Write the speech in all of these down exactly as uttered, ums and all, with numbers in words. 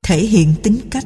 Thể hiện tính cách.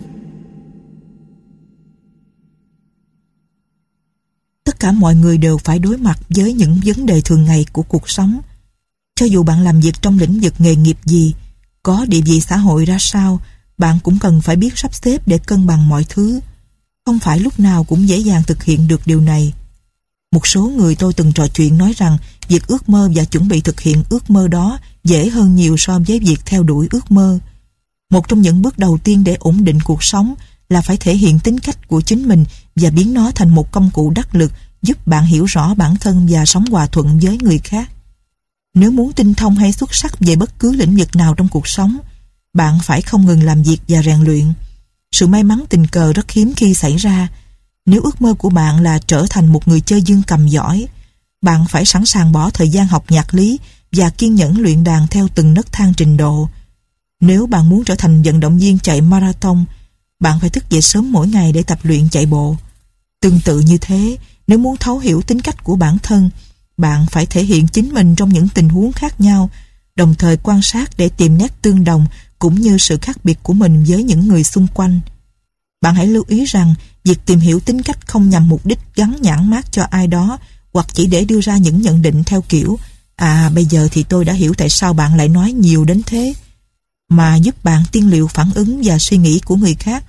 Tất cả mọi người đều phải đối mặt với những vấn đề thường ngày của cuộc sống. Cho dù bạn làm việc trong lĩnh vực nghề nghiệp gì, có địa vị xã hội ra sao, bạn cũng cần phải biết sắp xếp để cân bằng mọi thứ. Không phải lúc nào cũng dễ dàng thực hiện được điều này. Một số người tôi từng trò chuyện nói rằng việc ước mơ và chuẩn bị thực hiện ước mơ đó dễ hơn nhiều so với việc theo đuổi ước mơ. Một trong những bước đầu tiên để ổn định cuộc sống là phải thể hiện tính cách của chính mình và biến nó thành một công cụ đắc lực giúp bạn hiểu rõ bản thân và sống hòa thuận với người khác. Nếu muốn tinh thông hay xuất sắc về bất cứ lĩnh vực nào trong cuộc sống, bạn phải không ngừng làm việc và rèn luyện. Sự may mắn tình cờ rất hiếm khi xảy ra. Nếu ước mơ của bạn là trở thành một người chơi dương cầm giỏi, bạn phải sẵn sàng bỏ thời gian học nhạc lý và kiên nhẫn luyện đàn theo từng nấc thang trình độ. Nếu bạn muốn trở thành vận động viên chạy marathon, bạn phải thức dậy sớm mỗi ngày để tập luyện chạy bộ. Tương tự như thế, nếu muốn thấu hiểu tính cách của bản thân, bạn phải thể hiện chính mình trong những tình huống khác nhau, đồng thời quan sát để tìm nét tương đồng cũng như sự khác biệt của mình với những người xung quanh. Bạn hãy lưu ý rằng việc tìm hiểu tính cách không nhằm mục đích gắn nhãn mác cho ai đó hoặc chỉ để đưa ra những nhận định theo kiểu "À, bây giờ thì tôi đã hiểu tại sao bạn lại nói nhiều đến thế", mà giúp bạn tiên liệu phản ứng và suy nghĩ của người khác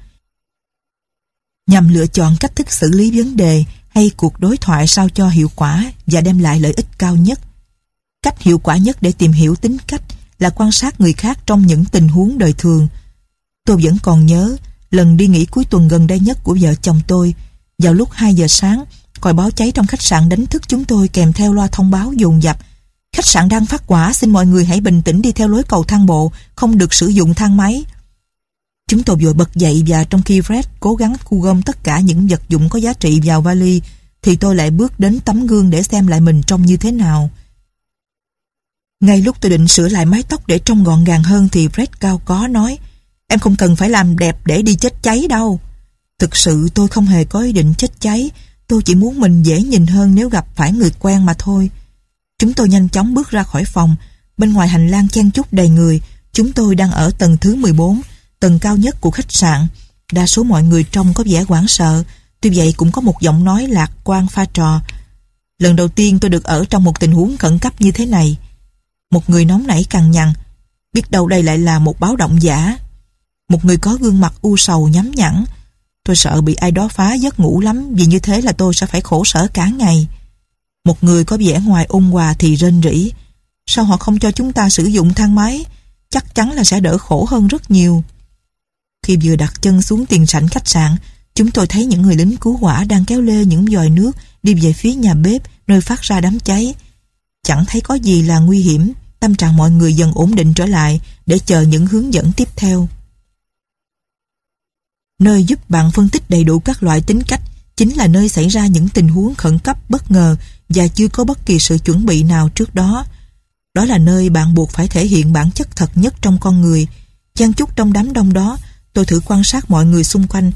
nhằm lựa chọn cách thức xử lý vấn đề hay cuộc đối thoại sao cho hiệu quả và đem lại lợi ích cao nhất. Cách hiệu quả nhất để tìm hiểu tính cách là quan sát người khác trong những tình huống đời thường. Tôi vẫn còn nhớ lần đi nghỉ cuối tuần gần đây nhất của vợ chồng tôi. Vào lúc hai giờ sáng, còi báo cháy trong khách sạn đánh thức chúng tôi kèm theo loa thông báo dồn dập: "Khách sạn đang phát hỏa, xin mọi người hãy bình tĩnh đi theo lối cầu thang bộ, không được sử dụng thang máy." Chúng tôi vội bật dậy và trong khi Fred cố gắng thu gom tất cả những vật dụng có giá trị vào vali, thì tôi lại bước đến tấm gương để xem lại mình trông như thế nào. Ngay lúc tôi định sửa lại mái tóc để trông gọn gàng hơn thì Fred cao có nói: "Em không cần phải làm đẹp để đi chết cháy đâu." Thực sự tôi không hề có ý định chết cháy, tôi chỉ muốn mình dễ nhìn hơn nếu gặp phải người quen mà thôi. Chúng tôi nhanh chóng bước ra khỏi phòng. Bên ngoài hành lang chen chúc đầy người. Chúng tôi đang ở tầng thứ mười bốn, tầng cao nhất của khách sạn. Đa số mọi người trông có vẻ hoảng sợ, tuy vậy cũng có một giọng nói lạc quan pha trò: "Lần đầu tiên tôi được ở trong một tình huống khẩn cấp như thế này." Một người nóng nảy cằn nhằn: "Biết đâu đây lại là một báo động giả." Một người có gương mặt u sầu nhắm nhẵn: "Tôi sợ bị ai đó phá giấc ngủ lắm, vì như thế là tôi sẽ phải khổ sở cả ngày." Một người có vẻ ngoài ôn hòa thì rên rỉ: "Sao họ không cho chúng ta sử dụng thang máy? Chắc chắn là sẽ đỡ khổ hơn rất nhiều." Khi vừa đặt chân xuống tiền sảnh khách sạn, chúng tôi thấy những người lính cứu hỏa đang kéo lê những vòi nước đi về phía nhà bếp nơi phát ra đám cháy. Chẳng thấy có gì là nguy hiểm, tâm trạng mọi người dần ổn định trở lại để chờ những hướng dẫn tiếp theo. Nơi giúp bạn phân tích đầy đủ các loại tính cách chính là nơi xảy ra những tình huống khẩn cấp bất ngờ và chưa có bất kỳ sự chuẩn bị nào trước đó. Đó là nơi bạn buộc phải thể hiện bản chất thật nhất trong con người. Chen chúc trong đám đông đó, tôi thử quan sát mọi người xung quanh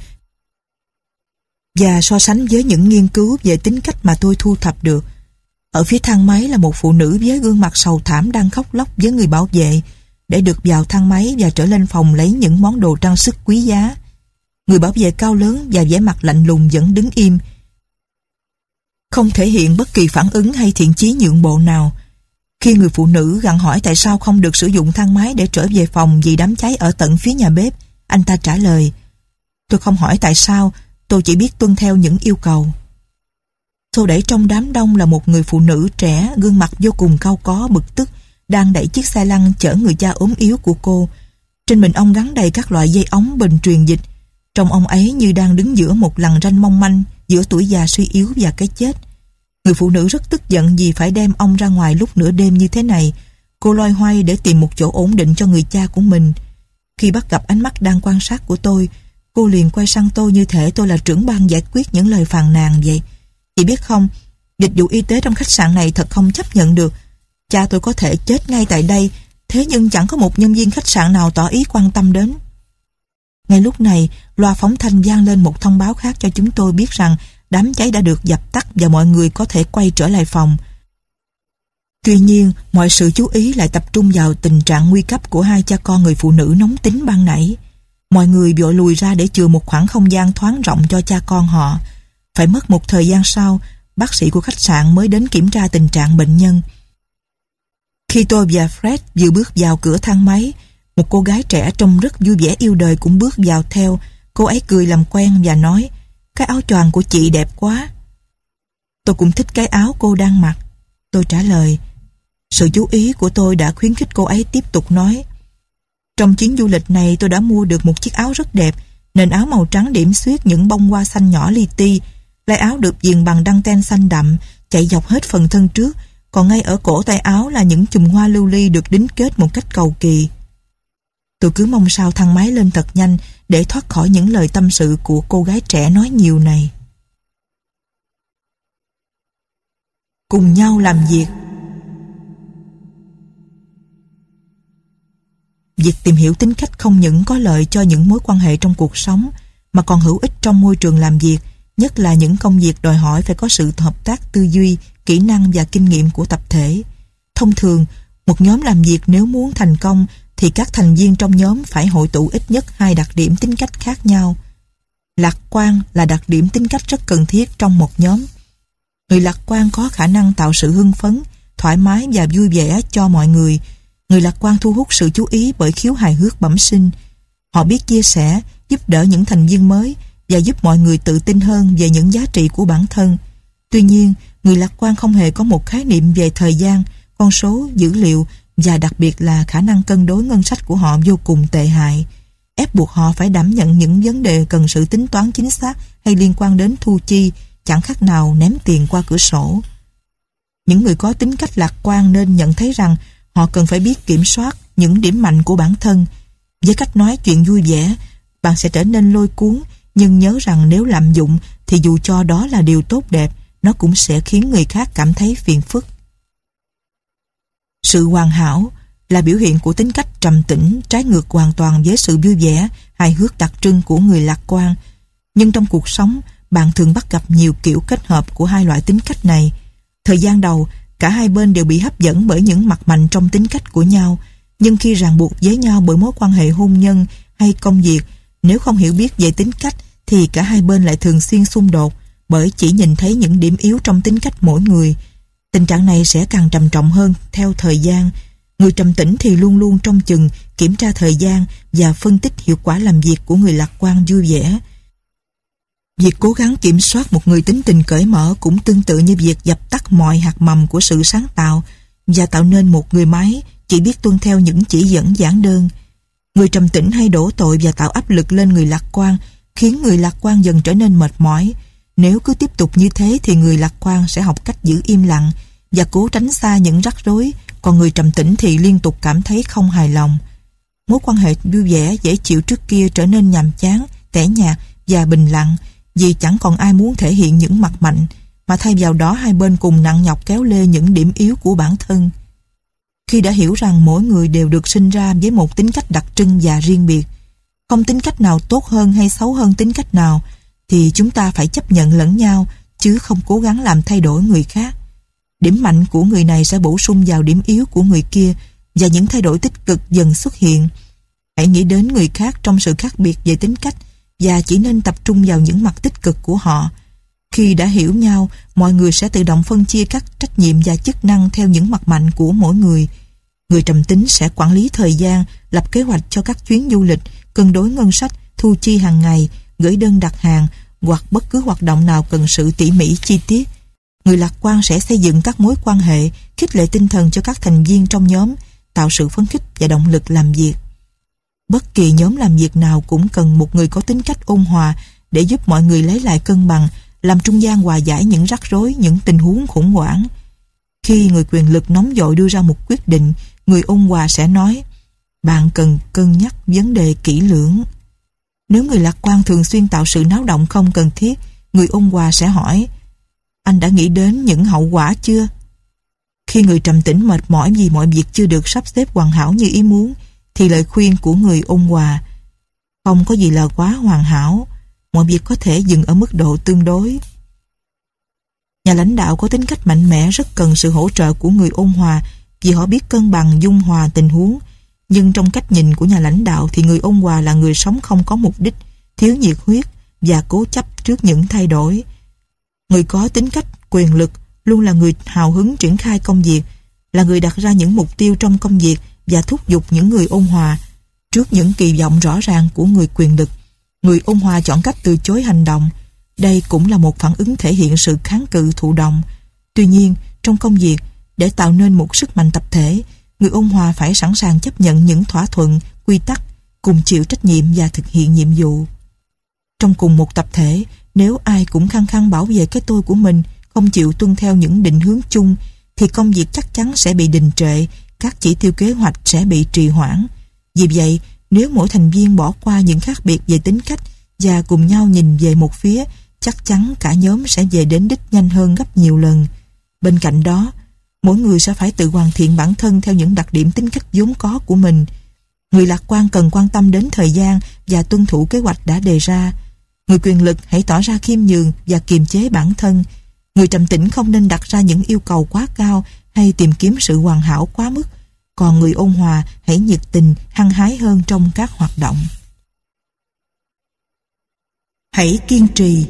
và so sánh với những nghiên cứu về tính cách mà tôi thu thập được. Ở phía thang máy là một phụ nữ với gương mặt sầu thảm đang khóc lóc với người bảo vệ để được vào thang máy và trở lên phòng lấy những món đồ trang sức quý giá. Người bảo vệ cao lớn và vẻ mặt lạnh lùng vẫn đứng im, không thể hiện bất kỳ phản ứng hay thiện chí nhượng bộ nào. Khi người phụ nữ gặng hỏi tại sao không được sử dụng thang máy để trở về phòng vì đám cháy ở tận phía nhà bếp, anh ta trả lời: "Tôi không hỏi tại sao, tôi chỉ biết tuân theo những yêu cầu." Xô đẩy trong đám đông là một người phụ nữ trẻ, gương mặt vô cùng cau có bực tức, đang đẩy chiếc xe lăn chở người cha ốm yếu của cô. Trên mình ông gắn đầy các loại dây ống bình truyền dịch. Trông ông ấy như đang đứng giữa một lằn ranh mong manh giữa tuổi già suy yếu và cái chết. Người phụ nữ rất tức giận vì phải đem ông ra ngoài lúc nửa đêm như thế này. Cô loay hoay để tìm một chỗ ổn định cho người cha của mình. Khi bắt gặp ánh mắt đang quan sát của tôi, cô liền quay sang tôi như thể tôi là trưởng ban giải quyết những lời phàn nàn vậy. "Chị biết không, dịch vụ y tế trong khách sạn này thật không chấp nhận được. Cha tôi có thể chết ngay tại đây, thế nhưng chẳng có một nhân viên khách sạn nào tỏ ý quan tâm đến." Ngay lúc này, loa phóng thanh vang lên một thông báo khác cho chúng tôi biết rằng đám cháy đã được dập tắt và mọi người có thể quay trở lại phòng. Tuy nhiên, mọi sự chú ý lại tập trung vào tình trạng nguy cấp của hai cha con người phụ nữ nóng tính ban nãy. Mọi người vội lùi ra để chừa một khoảng không gian thoáng rộng cho cha con họ. Phải mất một thời gian sau, bác sĩ của khách sạn mới đến kiểm tra tình trạng bệnh nhân. Khi tôi và Fred vừa bước vào cửa thang máy, một cô gái trẻ trông rất vui vẻ yêu đời cũng bước vào theo. Cô ấy cười làm quen và nói, cái áo choàng của chị đẹp quá. Tôi cũng thích cái áo cô đang mặc. Tôi trả lời. Sự chú ý của tôi đã khuyến khích cô ấy tiếp tục nói, trong chuyến du lịch này tôi đã mua được một chiếc áo rất đẹp, nền áo màu trắng điểm xuyết những bông hoa xanh nhỏ li ti. Lai áo được viền bằng đăng ten xanh đậm, chạy dọc hết phần thân trước, còn ngay ở cổ tay áo là những chùm hoa lưu ly được đính kết một cách cầu kỳ. Tôi cứ mong sao thang máy lên thật nhanh để thoát khỏi những lời tâm sự của cô gái trẻ nói nhiều này. Cùng nhau làm việc. Việc tìm hiểu tính cách không những có lợi cho những mối quan hệ trong cuộc sống, mà còn hữu ích trong môi trường làm việc, nhất là những công việc đòi hỏi phải có sự hợp tác tư duy, kỹ năng và kinh nghiệm của tập thể. Thông thường, một nhóm làm việc nếu muốn thành công thì các thành viên trong nhóm phải hội tụ ít nhất hai đặc điểm tính cách khác nhau. Lạc quan là đặc điểm tính cách rất cần thiết trong một nhóm. Người lạc quan có khả năng tạo sự hưng phấn, thoải mái và vui vẻ cho mọi người. Người lạc quan thu hút sự chú ý bởi khiếu hài hước bẩm sinh. Họ biết chia sẻ, giúp đỡ những thành viên mới và giúp mọi người tự tin hơn về những giá trị của bản thân. Tuy nhiên, người lạc quan không hề có một khái niệm về thời gian, con số, dữ liệu và đặc biệt là khả năng cân đối ngân sách của họ vô cùng tệ hại, ép buộc họ phải đảm nhận những vấn đề cần sự tính toán chính xác hay liên quan đến thu chi, chẳng khác nào ném tiền qua cửa sổ. Những người có tính cách lạc quan nên nhận thấy rằng họ cần phải biết kiểm soát những điểm mạnh của bản thân. Với cách nói chuyện vui vẻ, bạn sẽ trở nên lôi cuốn, nhưng nhớ rằng nếu lạm dụng thì dù cho đó là điều tốt đẹp, nó cũng sẽ khiến người khác cảm thấy phiền phức. Sự hoàn hảo là biểu hiện của tính cách trầm tĩnh, trái ngược hoàn toàn với sự vui vẻ, hài hước đặc trưng của người lạc quan. Nhưng trong cuộc sống, bạn thường bắt gặp nhiều kiểu kết hợp của hai loại tính cách này. Thời gian đầu, cả hai bên đều bị hấp dẫn bởi những mặt mạnh trong tính cách của nhau, nhưng khi ràng buộc với nhau bởi mối quan hệ hôn nhân hay công việc, nếu không hiểu biết về tính cách thì cả hai bên lại thường xuyên xung đột bởi chỉ nhìn thấy những điểm yếu trong tính cách mỗi người. Tình trạng này sẽ càng trầm trọng hơn theo thời gian. Người trầm tĩnh thì luôn luôn trông chừng, kiểm tra thời gian và phân tích hiệu quả làm việc của người lạc quan vui vẻ. Việc cố gắng kiểm soát một người tính tình cởi mở cũng tương tự như việc dập tắt mọi hạt mầm của sự sáng tạo và tạo nên một người máy chỉ biết tuân theo những chỉ dẫn giản đơn. Người trầm tĩnh hay đổ tội và tạo áp lực lên người lạc quan, khiến người lạc quan dần trở nên mệt mỏi. Nếu cứ tiếp tục như thế thì người lạc quan sẽ học cách giữ im lặng và cố tránh xa những rắc rối, còn người trầm tĩnh thì liên tục cảm thấy không hài lòng. Mối quan hệ vui vẻ, dễ chịu trước kia trở nên nhàm chán, tẻ nhạt và bình lặng vì chẳng còn ai muốn thể hiện những mặt mạnh, mà thay vào đó hai bên cùng nặng nhọc kéo lê những điểm yếu của bản thân. Khi đã hiểu rằng mỗi người đều được sinh ra với một tính cách đặc trưng và riêng biệt, không tính cách nào tốt hơn hay xấu hơn tính cách nào, thì chúng ta phải chấp nhận lẫn nhau, chứ không cố gắng làm thay đổi người khác. Điểm mạnh của người này sẽ bổ sung vào điểm yếu của người kia và những thay đổi tích cực dần xuất hiện. Hãy nghĩ đến người khác trong sự khác biệt về tính cách và chỉ nên tập trung vào những mặt tích cực của họ. Khi đã hiểu nhau, mọi người sẽ tự động phân chia các trách nhiệm và chức năng theo những mặt mạnh của mỗi người. Người trầm tính sẽ quản lý thời gian, lập kế hoạch cho các chuyến du lịch, cân đối ngân sách, thu chi hàng ngày, gửi đơn đặt hàng hoặc bất cứ hoạt động nào cần sự tỉ mỉ chi tiết. Người lạc quan sẽ xây dựng các mối quan hệ, khích lệ tinh thần cho các thành viên trong nhóm, tạo sự phấn khích và động lực làm việc. Bất kỳ nhóm làm việc nào cũng cần một người có tính cách ôn hòa để giúp mọi người lấy lại cân bằng, làm trung gian hòa giải những rắc rối, những tình huống khủng hoảng. Khi người quyền lực nóng vội đưa ra một quyết định, người ôn hòa sẽ nói, bạn cần cân nhắc vấn đề kỹ lưỡng. Nếu người lạc quan thường xuyên tạo sự náo động không cần thiết, người ôn hòa sẽ hỏi, anh đã nghĩ đến những hậu quả chưa? Khi người trầm tĩnh mệt mỏi vì mọi việc chưa được sắp xếp hoàn hảo như ý muốn, thì lời khuyên của người ôn hòa, không có gì là quá hoàn hảo, mọi việc có thể dừng ở mức độ tương đối. Nhà lãnh đạo có tính cách mạnh mẽ rất cần sự hỗ trợ của người ôn hòa vì họ biết cân bằng dung hòa tình huống. Nhưng trong cách nhìn của nhà lãnh đạo thì người ôn hòa là người sống không có mục đích, thiếu nhiệt huyết và cố chấp trước những thay đổi. Người có tính cách quyền lực luôn là người hào hứng triển khai công việc, là người đặt ra những mục tiêu trong công việc và thúc giục những người ôn hòa. Trước những kỳ vọng rõ ràng của người quyền lực, người ôn hòa chọn cách từ chối hành động. Đây cũng là một phản ứng thể hiện sự kháng cự thụ động. Tuy nhiên, trong công việc, để tạo nên một sức mạnh tập thể, người ôn hòa phải sẵn sàng chấp nhận những thỏa thuận, quy tắc, cùng chịu trách nhiệm và thực hiện nhiệm vụ. Trong cùng một tập thể, nếu ai cũng khăng khăng bảo vệ cái tôi của mình, không chịu tuân theo những định hướng chung, thì công việc chắc chắn sẽ bị đình trệ, các chỉ tiêu kế hoạch sẽ bị trì hoãn. Vì vậy, nếu mỗi thành viên bỏ qua những khác biệt về tính cách và cùng nhau nhìn về một phía, chắc chắn cả nhóm sẽ về đến đích nhanh hơn gấp nhiều lần. Bên cạnh đó, mỗi người sẽ phải tự hoàn thiện bản thân theo những đặc điểm tính cách vốn có của mình. Người lạc quan cần quan tâm đến thời gian và tuân thủ kế hoạch đã đề ra. Người quyền lực hãy tỏ ra khiêm nhường và kiềm chế bản thân. Người trầm tĩnh không nên đặt ra những yêu cầu quá cao hay tìm kiếm sự hoàn hảo quá mức. Còn người ôn hòa hãy nhiệt tình, hăng hái hơn trong các hoạt động. Hãy kiên trì.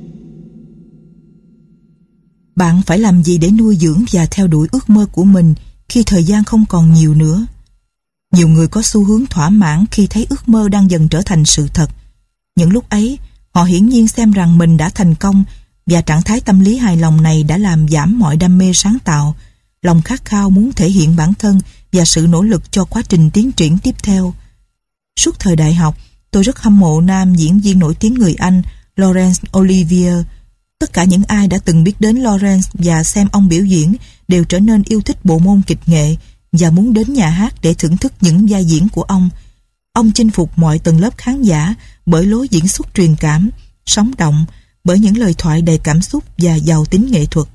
Bạn phải làm gì để nuôi dưỡng và theo đuổi ước mơ của mình khi thời gian không còn nhiều nữa? Nhiều người có xu hướng thỏa mãn khi thấy ước mơ đang dần trở thành sự thật. Những lúc ấy, họ hiển nhiên xem rằng mình đã thành công, và trạng thái tâm lý hài lòng này đã làm giảm mọi đam mê sáng tạo, lòng khát khao muốn thể hiện bản thân và sự nỗ lực cho quá trình tiến triển tiếp theo. Suốt thời đại học, tôi rất hâm mộ nam diễn viên nổi tiếng người Anh Laurence Olivier. Tất cả những ai đã từng biết đến Laurence và xem ông biểu diễn đều trở nên yêu thích bộ môn kịch nghệ và muốn đến nhà hát để thưởng thức những vai diễn của ông. Ông chinh phục mọi tầng lớp khán giả bởi lối diễn xuất truyền cảm, sống động, bởi những lời thoại đầy cảm xúc và giàu tính nghệ thuật.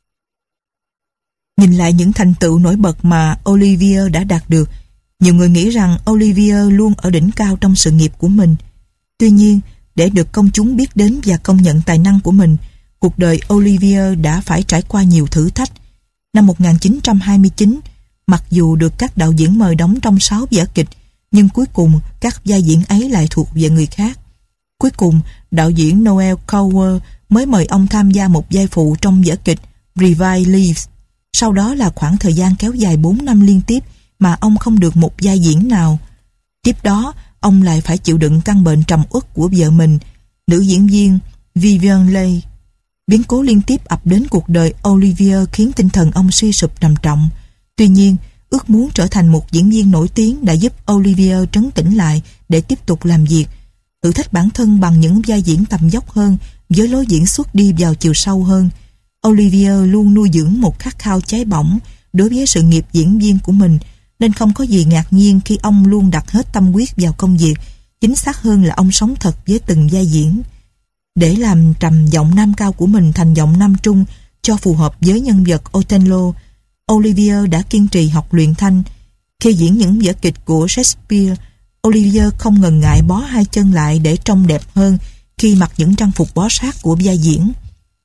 Nhìn lại những thành tựu nổi bật mà Olivier đã đạt được, nhiều người nghĩ rằng Olivier luôn ở đỉnh cao trong sự nghiệp của mình. Tuy nhiên, để được công chúng biết đến và công nhận tài năng của mình, cuộc đời Olivier đã phải trải qua nhiều thử thách. Năm một nghìn chín trăm hai mươi chín, mặc dù được các đạo diễn mời đóng trong sáu vở kịch, nhưng cuối cùng các vai diễn ấy lại thuộc về người khác. Cuối cùng, đạo diễn Noel Coward mới mời ông tham gia một vai phụ trong vở kịch Revive Leaves. Sau đó là khoảng thời gian kéo dài bốn năm liên tiếp mà ông không được một vai diễn nào. Tiếp đó, ông lại phải chịu đựng căn bệnh trầm uất của vợ mình, nữ diễn viên Vivien Leigh. Biến cố liên tiếp ập đến cuộc đời Olivier khiến tinh thần ông suy sụp trầm trọng. Tuy nhiên, ước muốn trở thành một diễn viên nổi tiếng đã giúp Olivier trấn tĩnh lại để tiếp tục làm việc, thử thách bản thân bằng những vai diễn tầm dốc hơn với lối diễn xuất đi vào chiều sâu hơn. Olivier luôn nuôi dưỡng một khát khao cháy bỏng đối với sự nghiệp diễn viên của mình, nên không có gì ngạc nhiên khi ông luôn đặt hết tâm huyết vào công việc. Chính xác hơn là ông sống thật với từng vai diễn. Để làm trầm giọng nam cao của mình thành giọng nam trung cho phù hợp với nhân vật Othello, Olivier đã kiên trì học luyện thanh. Khi diễn những vở kịch của Shakespeare, Olivier không ngần ngại bó hai chân lại để trông đẹp hơn khi mặc những trang phục bó sát của vai diễn.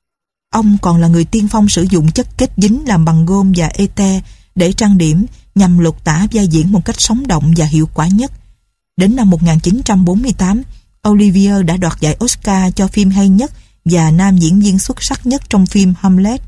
Ông còn là người tiên phong sử dụng chất kết dính làm bằng gôm và ete để trang điểm nhằm lột tả vai diễn một cách sống động và hiệu quả nhất. Đến năm một nghìn chín trăm bốn mươi tám, Olivier đã đoạt giải Oscar cho phim hay nhất và nam diễn viên xuất sắc nhất trong phim Hamlet.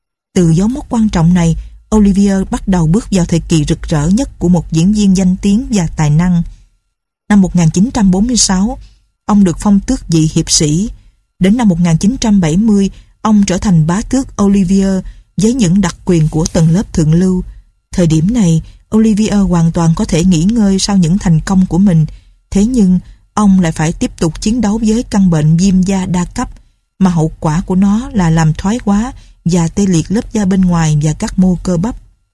Từ dấu mốc quan trọng này, Olivier bắt đầu bước vào thời kỳ rực rỡ nhất của một diễn viên danh tiếng và tài năng. Năm một nghìn chín trăm bốn mươi sáu, ông được phong tước vị hiệp sĩ. Đến năm một nghìn chín trăm bảy mươi, ông trở thành bá tước Olivier với những đặc quyền của tầng lớp thượng lưu. Thời điểm này, Olivier hoàn toàn có thể nghỉ ngơi sau những thành công của mình. Thế nhưng, ông lại phải tiếp tục chiến đấu với căn bệnh viêm da đa cấp, mà hậu quả của nó là làm thoái hóa và tê liệt lớp da bên ngoài và các mô cơ bắp.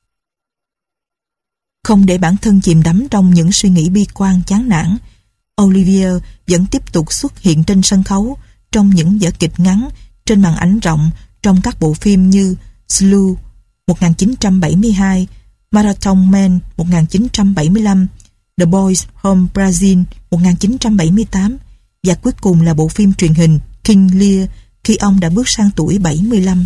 Không để bản thân chìm đắm trong những suy nghĩ bi quan chán nản, Olivier vẫn tiếp tục xuất hiện trên sân khấu, trong những vở kịch ngắn, trên màn ảnh rộng, trong các bộ phim như Slough một nghìn chín trăm bảy mươi hai, Marathon Man một nghìn chín trăm bảy mươi lăm, The Boys Home Brazil một nghìn chín trăm bảy mươi tám và cuối cùng là bộ phim truyền hình King Lear khi ông đã bước sang tuổi bảy mươi lăm.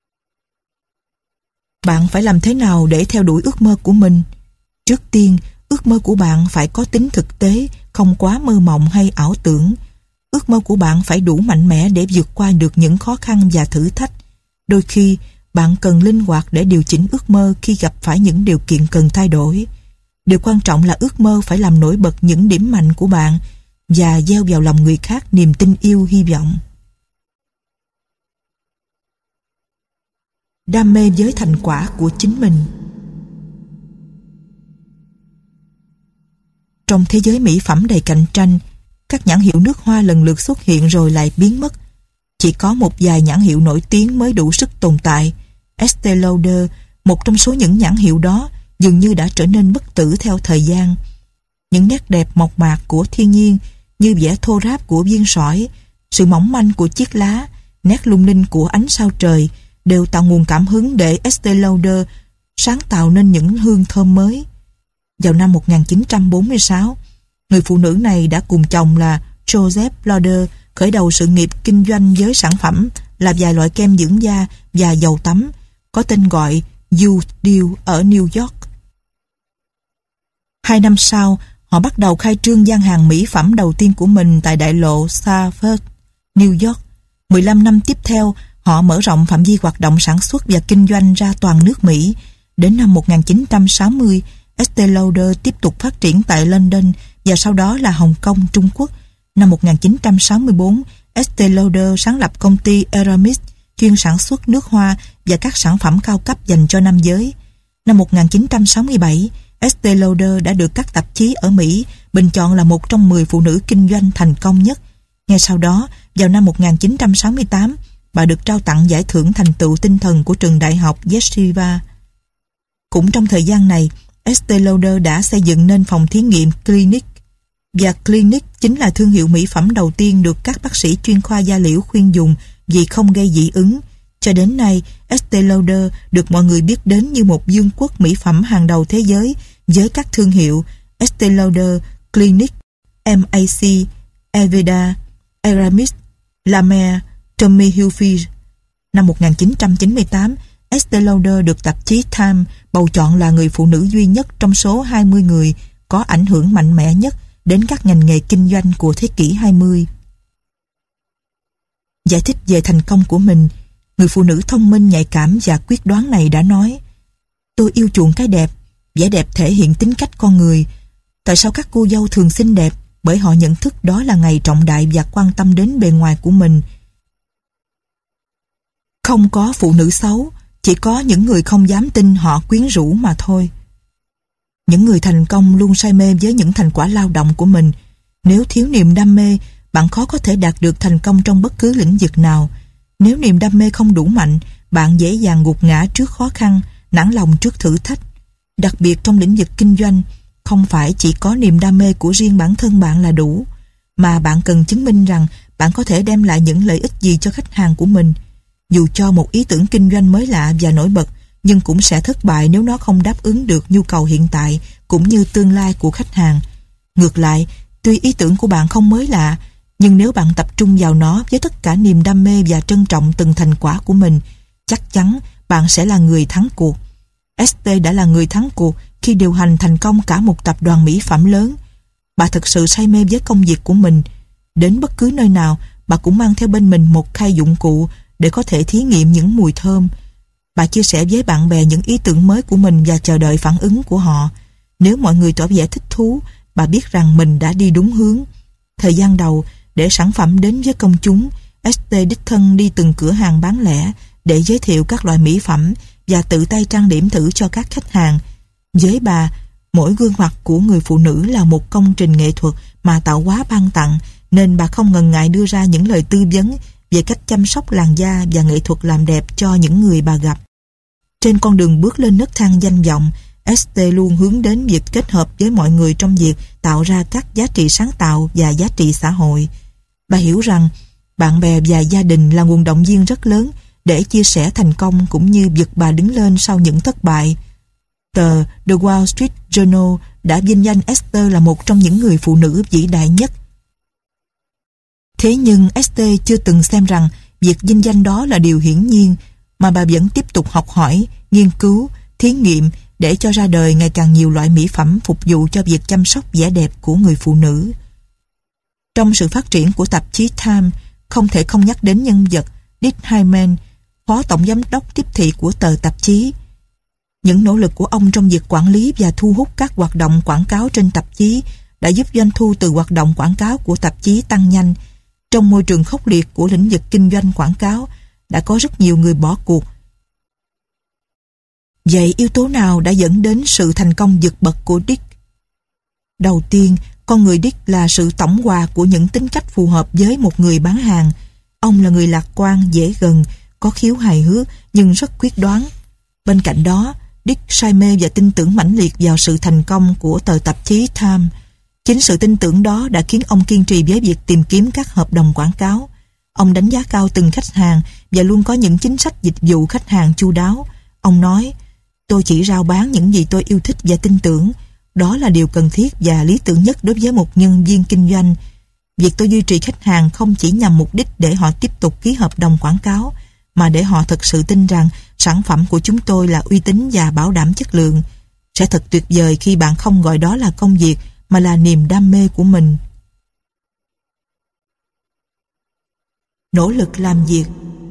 Bạn phải làm thế nào để theo đuổi ước mơ của mình? Trước tiên, Ước mơ của bạn phải có tính thực tế, không quá mơ mộng hay ảo tưởng. Ước mơ của bạn phải đủ mạnh mẽ để vượt qua được những khó khăn và thử thách. Đôi khi, bạn cần linh hoạt để điều chỉnh ước mơ khi gặp phải những điều kiện cần thay đổi. Điều quan trọng là ước mơ phải làm nổi bật những điểm mạnh của bạn và gieo vào lòng người khác niềm tin yêu, hy vọng. Đam mê với thành quả của chính mình. Trong thế giới mỹ phẩm đầy cạnh tranh, các nhãn hiệu nước hoa lần lượt xuất hiện rồi lại biến mất. Chỉ có một vài nhãn hiệu nổi tiếng mới đủ sức tồn tại. Estée Lauder, một trong số những nhãn hiệu đó, dường như đã trở nên bất tử theo thời gian. Những nét đẹp mộc mạc của thiên nhiên, như vẻ thô ráp của viên sỏi, sự mỏng manh của chiếc lá, nét lung linh của ánh sao trời, đều tạo nguồn cảm hứng để Estée Lauder sáng tạo nên những hương thơm mới. Vào năm một nghìn chín trăm bốn mươi sáu, người phụ nữ này đã cùng chồng là Joseph Lauder khởi đầu sự nghiệp kinh doanh với sản phẩm là vài loại kem dưỡng da và dầu tắm có tên gọi Youth Deal ở New York. Hai năm sau, họ bắt đầu khai trương gian hàng mỹ phẩm đầu tiên của mình tại đại lộ Southwark, New York. mười lăm năm tiếp theo, họ mở rộng phạm vi hoạt động sản xuất và kinh doanh ra toàn nước Mỹ. Đến năm một nghìn chín trăm sáu mươi, Estée Lauder tiếp tục phát triển tại London và sau đó là Hồng Kông, Trung Quốc. Năm một nghìn chín trăm sáu mươi tư, Estée Lauder sáng lập công ty Aramis, chuyên sản xuất nước hoa và các sản phẩm cao cấp dành cho nam giới. Năm một nghìn chín trăm sáu mươi bảy, Estée Lauder đã được các tạp chí ở Mỹ bình chọn là một trong mười phụ nữ kinh doanh thành công nhất. Ngay sau đó, vào năm một nghìn chín trăm sáu mươi tám, bà được trao tặng giải thưởng thành tựu tinh thần của trường đại học Yeshiva. Cũng trong thời gian này, Estée Lauder đã xây dựng nên phòng thí nghiệm Clinique. Và Clinique chính là thương hiệu mỹ phẩm đầu tiên được các bác sĩ chuyên khoa da liễu khuyên dùng vì không gây dị ứng. Cho đến nay, Estée Lauder được mọi người biết đến như một vương quốc mỹ phẩm hàng đầu thế giới với các thương hiệu Estée Lauder, Clinique, em a xê, Aveda, Aramis, La Mer, Tommy Hilfiger. Năm một nghìn chín trăm chín mươi tám, Estée Lauder được tạp chí Time bầu chọn là người phụ nữ duy nhất trong số hai mươi người có ảnh hưởng mạnh mẽ nhất đến các ngành nghề kinh doanh của thế kỷ hai mươi. Giải thích về thành công của mình, người phụ nữ thông minh, nhạy cảm và quyết đoán này đã nói: "Tôi yêu chuộng cái đẹp, vẻ đẹp thể hiện tính cách con người. Tại sao các cô dâu thường xinh đẹp? Bởi họ nhận thức đó là ngày trọng đại và quan tâm đến bề ngoài của mình. Không có phụ nữ xấu, chỉ có những người không dám tin họ quyến rũ mà thôi." Những người thành công luôn say mê với những thành quả lao động của mình. Nếu thiếu niềm đam mê, bạn khó có thể đạt được thành công trong bất cứ lĩnh vực nào. Nếu niềm đam mê không đủ mạnh, bạn dễ dàng gục ngã trước khó khăn, nản lòng trước thử thách. Đặc biệt trong lĩnh vực kinh doanh, không phải chỉ có niềm đam mê của riêng bản thân bạn là đủ, mà bạn cần chứng minh rằng bạn có thể đem lại những lợi ích gì cho khách hàng của mình. Dù cho một ý tưởng kinh doanh mới lạ và nổi bật, nhưng cũng sẽ thất bại nếu nó không đáp ứng được nhu cầu hiện tại cũng như tương lai của khách hàng. Ngược lại, tuy ý tưởng của bạn không mới lạ, nhưng nếu bạn tập trung vào nó với tất cả niềm đam mê và trân trọng từng thành quả của mình, chắc chắn bạn sẽ là người thắng cuộc. Estée đã là người thắng cuộc khi điều hành thành công cả một tập đoàn mỹ phẩm lớn. Bà thực sự say mê với công việc của mình. Đến bất cứ nơi nào, bà cũng mang theo bên mình một khay dụng cụ để có thể thí nghiệm những mùi thơm. Bà chia sẻ với bạn bè những ý tưởng mới của mình và chờ đợi phản ứng của họ. Nếu mọi người tỏ vẻ thích thú, bà biết rằng mình đã đi đúng hướng. Thời gian đầu, để sản phẩm đến với công chúng, Estée đích thân đi từng cửa hàng bán lẻ để giới thiệu các loại mỹ phẩm và tự tay trang điểm thử cho các khách hàng. Với bà, mỗi gương mặt của người phụ nữ là một công trình nghệ thuật mà tạo hóa ban tặng, nên bà không ngần ngại đưa ra những lời tư vấn về cách chăm sóc làn da và nghệ thuật làm đẹp cho những người bà gặp. Trên con đường bước lên nấc thang danh vọng, Estée luôn hướng đến việc kết hợp với mọi người trong việc tạo ra các giá trị sáng tạo và giá trị xã hội. Bà hiểu rằng bạn bè và gia đình là nguồn động viên rất lớn để chia sẻ thành công cũng như giật bà đứng lên sau những thất bại. Tờ The Wall Street Journal đã vinh danh Estée là một trong những người phụ nữ vĩ đại nhất. Thế nhưng Estée chưa từng xem rằng việc vinh danh đó là điều hiển nhiên, mà bà vẫn tiếp tục học hỏi, nghiên cứu, thí nghiệm để cho ra đời ngày càng nhiều loại mỹ phẩm phục vụ cho việc chăm sóc vẻ đẹp của người phụ nữ. Trong sự phát triển của tạp chí Time, không thể không nhắc đến nhân vật Dick Hyman, phó tổng giám đốc tiếp thị của tờ tạp chí. Những nỗ lực của ông trong việc quản lý và thu hút các hoạt động quảng cáo trên tạp chí đã giúp doanh thu từ hoạt động quảng cáo của tạp chí tăng nhanh. Trong môi trường khốc liệt của lĩnh vực kinh doanh quảng cáo, đã có rất nhiều người bỏ cuộc. Vậy yếu tố nào đã dẫn đến sự thành công vượt bậc của Dick? Đầu tiên, con người Dick là sự tổng hòa của những tính cách phù hợp với một người bán hàng. Ông là người lạc quan, dễ gần, có khiếu hài hước nhưng rất quyết đoán. Bên cạnh đó, Dick say mê và tin tưởng mãnh liệt vào sự thành công của tờ tạp chí Time. Chính sự tin tưởng đó đã khiến ông kiên trì với việc tìm kiếm các hợp đồng quảng cáo. Ông đánh giá cao từng khách hàng và luôn có những chính sách dịch vụ khách hàng chu đáo. Ông nói, tôi chỉ rao bán những gì tôi yêu thích và tin tưởng. Đó là điều cần thiết và lý tưởng nhất đối với một nhân viên kinh doanh. Việc tôi duy trì khách hàng không chỉ nhằm mục đích để họ tiếp tục ký hợp đồng quảng cáo, mà để họ thực sự tin rằng sản phẩm của chúng tôi là uy tín và bảo đảm chất lượng. Sẽ thật tuyệt vời khi bạn không gọi đó là công việc mà là niềm đam mê của mình. Nỗ lực làm việc.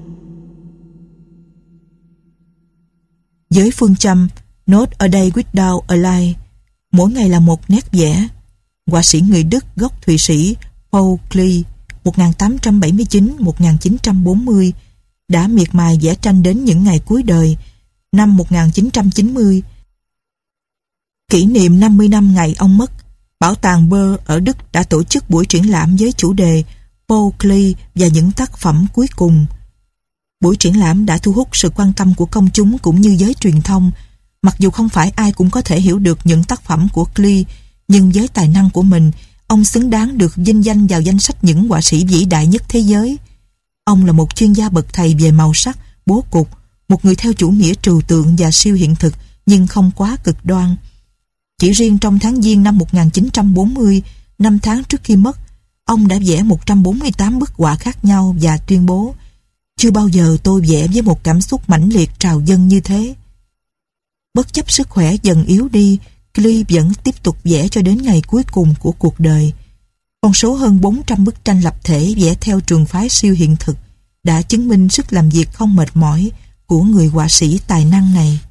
Với phương châm Not a day without a life, mỗi ngày là một nét vẽ, họa sĩ người Đức gốc Thụy Sĩ Paul Klee một nghìn tám trăm bảy mươi chín đến một nghìn chín trăm bốn mươi đã miệt mài vẽ tranh đến những ngày cuối đời. Năm một nghìn chín trăm chín mươi, kỷ niệm năm mươi năm ngày ông mất, Bảo tàng Böll ở Đức đã tổ chức buổi triển lãm với chủ đề Paul Klee và những tác phẩm cuối cùng. Buổi triển lãm đã thu hút sự quan tâm của công chúng cũng như giới truyền thông. Mặc dù không phải ai cũng có thể hiểu được những tác phẩm của Klee, nhưng với tài năng của mình, ông xứng đáng được vinh danh vào danh sách những họa sĩ vĩ đại nhất thế giới. Ông là một chuyên gia bậc thầy về màu sắc, bố cục, một người theo chủ nghĩa trừu tượng và siêu hiện thực, nhưng không quá cực đoan. Chỉ riêng trong tháng Giêng năm một nghìn chín trăm bốn mươi, năm tháng trước khi mất, ông đã vẽ một trăm bốn mươi tám bức họa khác nhau và tuyên bố: chưa bao giờ tôi vẽ với một cảm xúc mãnh liệt trào dâng như thế. Bất chấp sức khỏe dần yếu đi, Klee vẫn tiếp tục vẽ cho đến ngày cuối cùng của cuộc đời. Con số hơn bốn trăm bức tranh lập thể vẽ theo trường phái siêu hiện thực đã chứng minh sức làm việc không mệt mỏi của người họa sĩ tài năng này.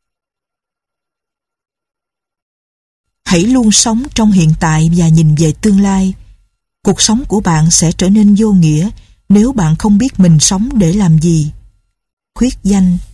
Hãy luôn sống trong hiện tại và nhìn về tương lai. Cuộc sống của bạn sẽ trở nên vô nghĩa nếu bạn không biết mình sống để làm gì. Khuyết danh.